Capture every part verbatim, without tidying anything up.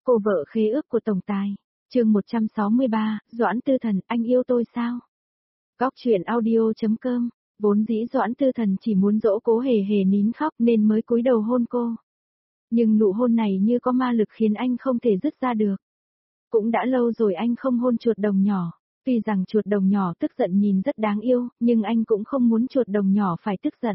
Cô vợ khế ước của tổng tài. Chương một trăm sáu mươi ba, Doãn Tư Thần, anh yêu tôi sao? Góc truyện audio chấm com. Vốn dĩ Doãn Tư Thần chỉ muốn dỗ Cố Hề Hề nín khóc nên mới cúi đầu hôn cô. Nhưng nụ hôn này như có ma lực khiến anh không thể dứt ra được. Cũng đã lâu rồi anh không hôn chuột đồng nhỏ. Tuy rằng chuột đồng nhỏ tức giận nhìn rất đáng yêu, nhưng anh cũng không muốn chuột đồng nhỏ phải tức giận.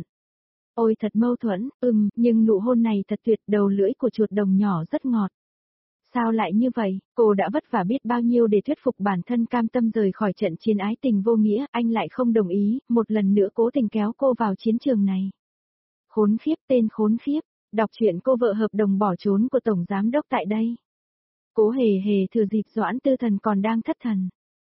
Ôi thật mâu thuẫn, ừm, nhưng nụ hôn này thật tuyệt, đầu lưỡi của chuột đồng nhỏ rất ngọt. Sao lại như vậy, cô đã vất vả biết bao nhiêu để thuyết phục bản thân cam tâm rời khỏi trận chiến ái tình vô nghĩa, anh lại không đồng ý, một lần nữa cố tình kéo cô vào chiến trường này. Khốn khiếp, tên khốn khiếp, đọc truyện cô vợ hợp đồng bỏ trốn của Tổng Giám Đốc tại đây. Cố Hề Hề thừa dịp Doãn Tư Thần còn đang thất thần.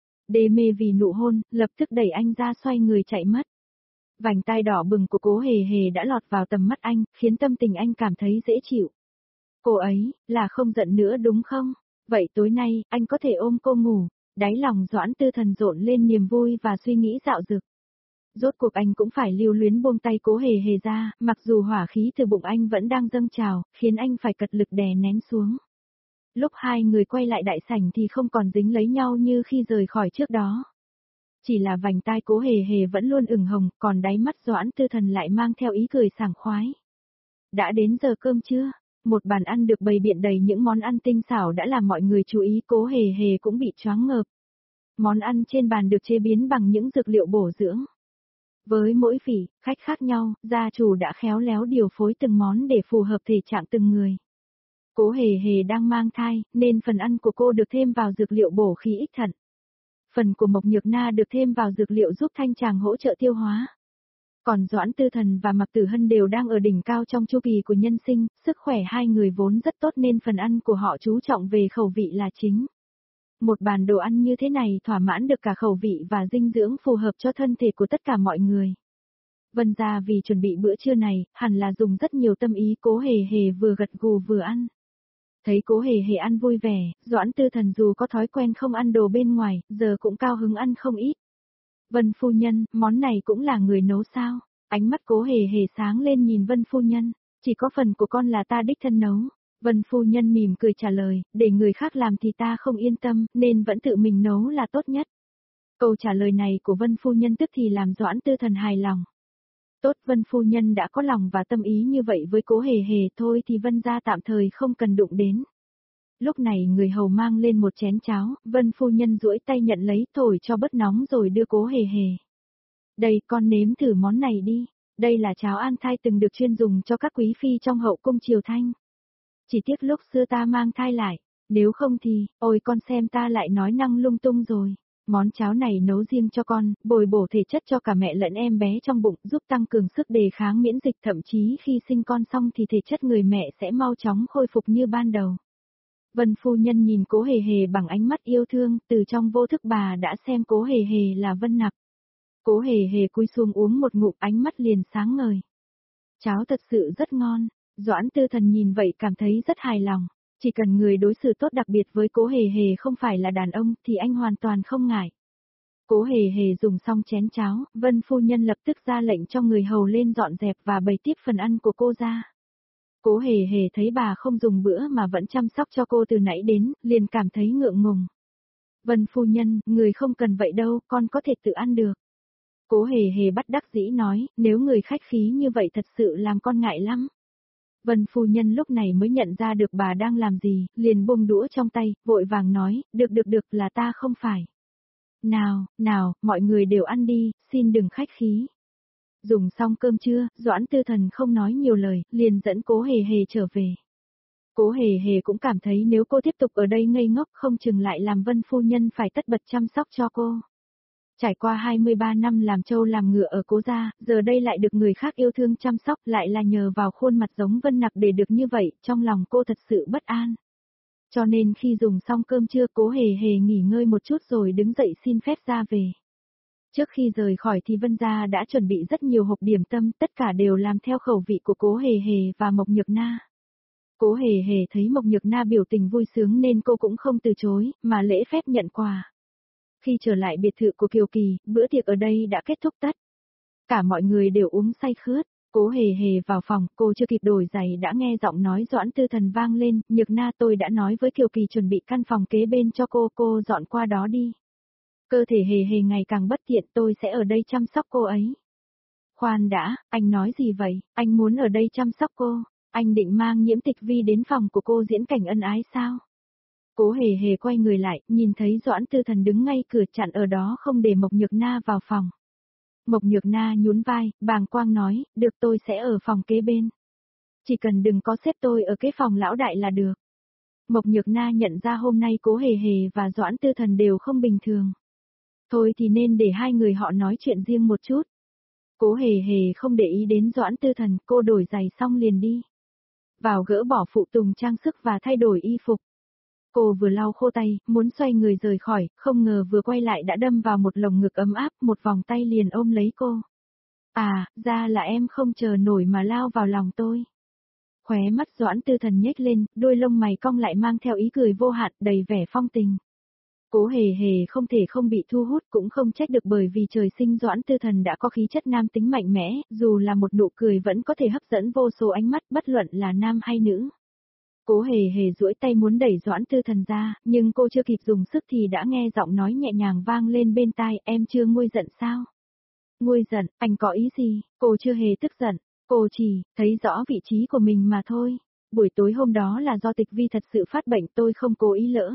Đê mê vì nụ hôn, lập tức đẩy anh ra xoay người chạy mất. Vành tai đỏ bừng của Cố Hề Hề đã lọt vào tầm mắt anh, khiến tâm tình anh cảm thấy dễ chịu. Cô ấy, là không giận nữa đúng không? Vậy tối nay, anh có thể ôm cô ngủ. Đáy lòng Doãn Tư Thần rộn lên niềm vui và suy nghĩ dạo dực. Rốt cuộc anh cũng phải lưu luyến buông tay Cố Hề Hề ra, mặc dù hỏa khí từ bụng anh vẫn đang dâng trào, khiến anh phải cật lực đè nén xuống. Lúc hai người quay lại đại sảnh thì không còn dính lấy nhau như khi rời khỏi trước đó. Chỉ là vành tai Cố Hề Hề vẫn luôn ửng hồng, còn đáy mắt Doãn Tư Thần lại mang theo ý cười sảng khoái. Đã đến giờ cơm chưa? Một bàn ăn được bày biện đầy những món ăn tinh xảo đã làm mọi người chú ý, Cố Hề Hề cũng bị choáng ngợp. Món ăn trên bàn được chế biến bằng những dược liệu bổ dưỡng. Với mỗi vị, khách khác nhau, gia chủ đã khéo léo điều phối từng món để phù hợp thể trạng từng người. Cố Hề Hề đang mang thai, nên phần ăn của cô được thêm vào dược liệu bổ khí ích thận. Phần của Mộc Nhược Na được thêm vào dược liệu giúp thanh tràng hỗ trợ tiêu hóa. Còn Doãn Tư Thần và Mạc Tử Hân đều đang ở đỉnh cao trong chu kỳ của nhân sinh, sức khỏe hai người vốn rất tốt nên phần ăn của họ chú trọng về khẩu vị là chính. Một bàn đồ ăn như thế này thỏa mãn được cả khẩu vị và dinh dưỡng phù hợp cho thân thể của tất cả mọi người. Vân gia vì chuẩn bị bữa trưa này, hẳn là dùng rất nhiều tâm ý. Cố Hề Hề vừa gật gù vừa ăn. Thấy Cố Hề Hề ăn vui vẻ, Doãn Tư Thần dù có thói quen không ăn đồ bên ngoài, giờ cũng cao hứng ăn không ít. Vân phu nhân, món này cũng là người nấu sao? Ánh mắt Cố Hề Hề sáng lên nhìn Vân phu nhân, chỉ có phần của con là ta đích thân nấu. Vân phu nhân mỉm cười trả lời, để người khác làm thì ta không yên tâm, nên vẫn tự mình nấu là tốt nhất. Câu trả lời này của Vân phu nhân tức thì làm Doãn Tư Thần hài lòng. Tốt, Vân phu nhân đã có lòng và tâm ý như vậy với Cố Hề Hề, thôi thì Vân gia tạm thời không cần đụng đến. Lúc này người hầu mang lên một chén cháo, Vân phu nhân duỗi tay nhận lấy, thổi cho bớt nóng rồi đưa Cố Hề Hề. Đây, con nếm thử món này đi. Đây là cháo an thai từng được chuyên dùng cho các quý phi trong hậu cung triều Thanh. Chỉ tiếc lúc xưa ta mang thai lại, nếu không thì, ôi con xem ta lại nói năng lung tung rồi. Món cháo này nấu riêng cho con, bồi bổ thể chất cho cả mẹ lẫn em bé trong bụng, giúp tăng cường sức đề kháng miễn dịch, thậm chí khi sinh con xong thì thể chất người mẹ sẽ mau chóng khôi phục như ban đầu. Vân phu nhân nhìn Cố Hề Hề bằng ánh mắt yêu thương, từ trong vô thức bà đã xem Cố Hề Hề là Vân Nặc. Cố Hề Hề cúi xuống uống một ngụm, ánh mắt liền sáng ngời. Cháo thật sự rất ngon, Doãn Tư Thần nhìn vậy cảm thấy rất hài lòng. Chỉ cần người đối xử tốt đặc biệt với Cố Hề Hề không phải là đàn ông thì anh hoàn toàn không ngại. Cố Hề Hề dùng xong chén cháo, Vân phu nhân lập tức ra lệnh cho người hầu lên dọn dẹp và bày tiếp phần ăn của cô ra. Cố Hề Hề thấy bà không dùng bữa mà vẫn chăm sóc cho cô từ nãy đến, liền cảm thấy ngượng ngùng. Vân phu nhân, người không cần vậy đâu, con có thể tự ăn được. Cố Hề Hề bất đắc dĩ nói, nếu người khách khí như vậy thật sự làm con ngại lắm. Vân phu nhân lúc này mới nhận ra được bà đang làm gì, liền buông đũa trong tay, vội vàng nói, được được được, là ta không phải. Nào, nào, mọi người đều ăn đi, xin đừng khách khí. Dùng xong cơm trưa, Doãn Tư Thần không nói nhiều lời, liền dẫn Cố Hề Hề trở về. Cố Hề Hề cũng cảm thấy nếu cô tiếp tục ở đây ngây ngốc không chừng lại làm Vân phu nhân phải tất bật chăm sóc cho cô. Trải qua hai mươi ba năm làm trâu làm ngựa ở Cố gia, giờ đây lại được người khác yêu thương chăm sóc, lại là nhờ vào khuôn mặt giống Vân Nặc để được như vậy, trong lòng cô thật sự bất an. Cho nên khi dùng xong cơm trưa, Cố Hề Hề nghỉ ngơi một chút rồi đứng dậy xin phép ra về. Trước khi rời khỏi thì Vân gia đã chuẩn bị rất nhiều hộp điểm tâm, tất cả đều làm theo khẩu vị của Cố Hề Hề và Mộc Nhược Na. Cố Hề Hề thấy Mộc Nhược Na biểu tình vui sướng nên cô cũng không từ chối, mà lễ phép nhận quà. Khi trở lại biệt thự của Kiều Kỳ, bữa tiệc ở đây đã kết thúc tất. Cả mọi người đều uống say khướt. Cố hề hề vào phòng, cô chưa kịp đổi giày đã nghe giọng nói Doãn Tư Thần vang lên, Nhược Na tôi đã nói với Kiều Kỳ chuẩn bị căn phòng kế bên cho cô, cô dọn qua đó đi. Cơ thể hề hề ngày càng bất tiện, tôi sẽ ở đây chăm sóc cô ấy. Khoan đã, anh nói gì vậy, anh muốn ở đây chăm sóc cô, anh định mang Nhiễm Tịch Vi đến phòng của cô diễn cảnh ân ái sao? Cố hề hề quay người lại, nhìn thấy Doãn Tư Thần đứng ngay cửa chặn ở đó không để Mộc Nhược Na vào phòng. Mộc Nhược Na nhún vai, bàng quang nói, được tôi sẽ ở phòng kế bên. Chỉ cần đừng có xếp tôi ở cái phòng lão đại là được. Mộc Nhược Na nhận ra hôm nay Cố hề hề và Doãn Tư Thần đều không bình thường. Thôi thì nên để hai người họ nói chuyện riêng một chút. Cố hề hề không để ý đến Doãn Tư Thần, cô đổi giày xong liền đi. Vào gỡ bỏ phụ tùng trang sức và thay đổi y phục. Cô vừa lau khô tay, muốn xoay người rời khỏi, không ngờ vừa quay lại đã đâm vào một lồng ngực ấm áp, một vòng tay liền ôm lấy cô. À, ra là em không chờ nổi mà lao vào lòng tôi. Khóe mắt Doãn Tư Thần nhếch lên, đôi lông mày cong lại mang theo ý cười vô hạn, đầy vẻ phong tình. Cố hề hề không thể không bị thu hút, cũng không trách được bởi vì trời sinh Doãn Tư Thần đã có khí chất nam tính mạnh mẽ, dù là một nụ cười vẫn có thể hấp dẫn vô số ánh mắt bất luận là nam hay nữ. Cố hề hề duỗi tay muốn đẩy Doãn Tư Thần ra, nhưng cô chưa kịp dùng sức thì đã nghe giọng nói nhẹ nhàng vang lên bên tai, em chưa nguôi giận sao? Nguôi giận, anh có ý gì? Cô chưa hề tức giận, cô chỉ thấy rõ vị trí của mình mà thôi. Buổi tối hôm đó là do Tịch Vi thật sự phát bệnh, tôi không cố ý lỡ.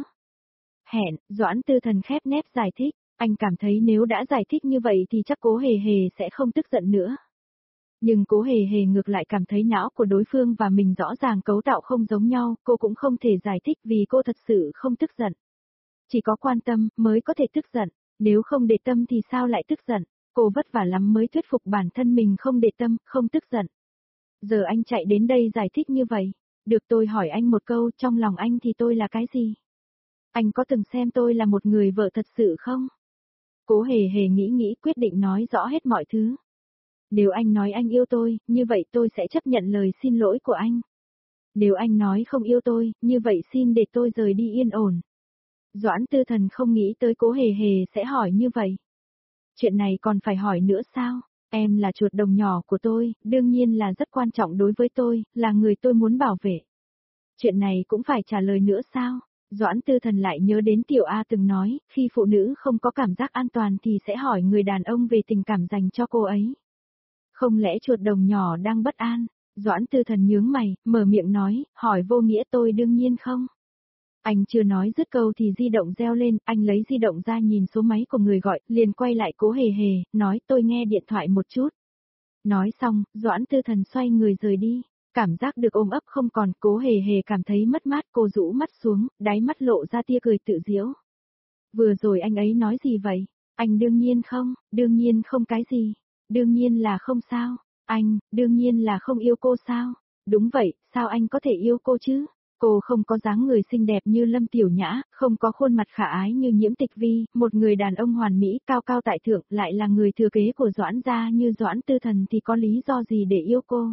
Hẹn, Doãn Tư Thần khép nép giải thích, anh cảm thấy nếu đã giải thích như vậy thì chắc Cố hề hề sẽ không tức giận nữa. Nhưng Cố hề hề ngược lại cảm thấy não của đối phương và mình rõ ràng cấu tạo không giống nhau, cô cũng không thể giải thích vì cô thật sự không tức giận. Chỉ có quan tâm mới có thể tức giận, nếu không để tâm thì sao lại tức giận, cô vất vả lắm mới thuyết phục bản thân mình không để tâm, không tức giận. Giờ anh chạy đến đây giải thích như vậy, được tôi hỏi anh một câu, trong lòng anh thì tôi là cái gì? Anh có từng xem tôi là một người vợ thật sự không? Cố hề hề nghĩ nghĩ quyết định nói rõ hết mọi thứ. Nếu anh nói anh yêu tôi, như vậy tôi sẽ chấp nhận lời xin lỗi của anh. Nếu anh nói không yêu tôi, như vậy xin để tôi rời đi yên ổn. Doãn Tư Thần không nghĩ tới Cố hề hề sẽ hỏi như vậy. Chuyện này còn phải hỏi nữa sao? Em là chuột đồng nhỏ của tôi, đương nhiên là rất quan trọng đối với tôi, là người tôi muốn bảo vệ. Chuyện này cũng phải trả lời nữa sao? Doãn Tư Thần lại nhớ đến Tiểu A từng nói, khi phụ nữ không có cảm giác an toàn thì sẽ hỏi người đàn ông về tình cảm dành cho cô ấy. Không lẽ chuột đồng nhỏ đang bất an? Doãn Tư Thần nhướng mày, mở miệng nói, hỏi vô nghĩa tôi đương nhiên không. Anh chưa nói dứt câu thì di động reo lên, anh lấy di động ra nhìn số máy của người gọi, liền quay lại Cố hề hề, nói tôi nghe điện thoại một chút. Nói xong, Doãn Tư Thần xoay người rời đi. Cảm giác được ôm ấp không còn, Cố hề hề cảm thấy mất mát, cô rũ mắt xuống, đáy mắt lộ ra tia cười tự giễu. Vừa rồi anh ấy nói gì vậy? Anh đương nhiên không, đương nhiên không cái gì, đương nhiên là không sao, anh, đương nhiên là không yêu cô sao? Đúng vậy, sao anh có thể yêu cô chứ? Cô không có dáng người xinh đẹp như Lâm Tiểu Nhã, không có khuôn mặt khả ái như Nhiễm Tịch Vi, một người đàn ông hoàn mỹ cao cao tại thượng lại là người thừa kế của Doãn gia như Doãn Tư Thần thì có lý do gì để yêu cô?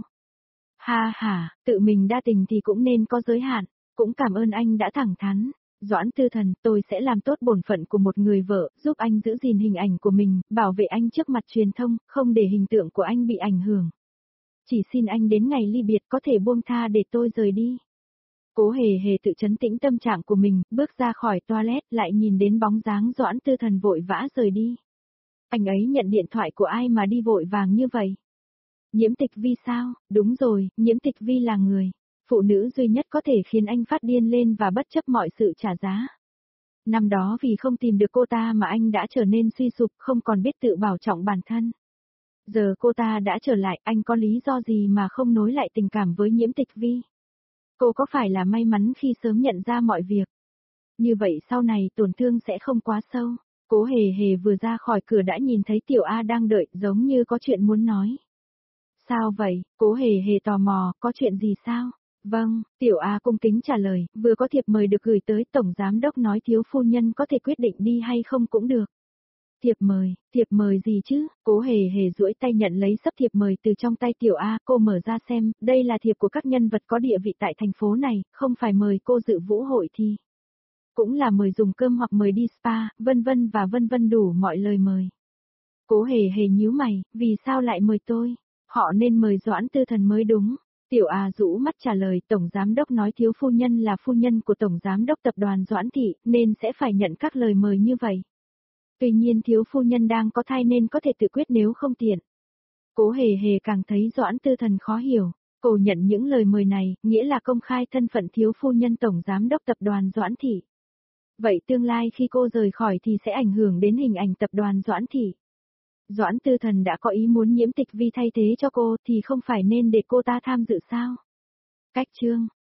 Ha ha, tự mình đa tình thì cũng nên có giới hạn, cũng cảm ơn anh đã thẳng thắn. Doãn Tư Thần, tôi sẽ làm tốt bổn phận của một người vợ, giúp anh giữ gìn hình ảnh của mình, bảo vệ anh trước mặt truyền thông, không để hình tượng của anh bị ảnh hưởng. Chỉ xin anh đến ngày ly biệt có thể buông tha để tôi rời đi. Cố hề hề tự trấn tĩnh tâm trạng của mình, bước ra khỏi toilet lại nhìn đến bóng dáng Doãn Tư Thần vội vã rời đi. Anh ấy nhận điện thoại của ai mà đi vội vàng như vậy? Nhiễm Tịch Vi sao? Đúng rồi, Nhiễm Tịch Vi là người, phụ nữ duy nhất có thể khiến anh phát điên lên và bất chấp mọi sự trả giá. Năm đó vì không tìm được cô ta mà anh đã trở nên suy sụp, không còn biết tự bảo trọng bản thân. Giờ cô ta đã trở lại, anh có lý do gì mà không nối lại tình cảm với Nhiễm Tịch Vi? Cô có phải là may mắn khi sớm nhận ra mọi việc? Như vậy sau này tổn thương sẽ không quá sâu. Cố hề hề vừa ra khỏi cửa đã nhìn thấy Tiểu A đang đợi, giống như có chuyện muốn nói. Sao vậy? Cố hề hề tò mò, có chuyện gì sao? Vâng, Tiểu A cung kính trả lời, vừa có thiệp mời được gửi tới, Tổng Giám Đốc nói thiếu phu nhân có thể quyết định đi hay không cũng được. Thiệp mời, thiệp mời gì chứ? Cố hề hề duỗi tay nhận lấy sấp thiệp mời từ trong tay Tiểu A, cô mở ra xem, đây là thiệp của các nhân vật có địa vị tại thành phố này, không phải mời cô dự vũ hội thì. Cũng là mời dùng cơm hoặc mời đi spa, vân vân và vân vân đủ mọi lời mời. Cố hề hề nhíu mày, vì sao lại mời tôi? Họ nên mời Doãn Tư Thần mới đúng. Tiểu A rũ mắt trả lời, Tổng Giám Đốc nói thiếu phu nhân là phu nhân của Tổng Giám Đốc tập đoàn Doãn Thị, nên sẽ phải nhận các lời mời như vậy. Tuy nhiên thiếu phu nhân đang có thai nên có thể tự quyết nếu không tiện. Cố hề hề càng thấy Doãn Tư Thần khó hiểu. Cô nhận những lời mời này, nghĩa là công khai thân phận thiếu phu nhân Tổng Giám Đốc tập đoàn Doãn Thị. Vậy tương lai khi cô rời khỏi thì sẽ ảnh hưởng đến hình ảnh tập đoàn Doãn Thị. Doãn Tư Thần đã có ý muốn Nhiễm Tịch Vi thay thế cho cô thì không phải nên để cô ta tham dự sao? Cách chương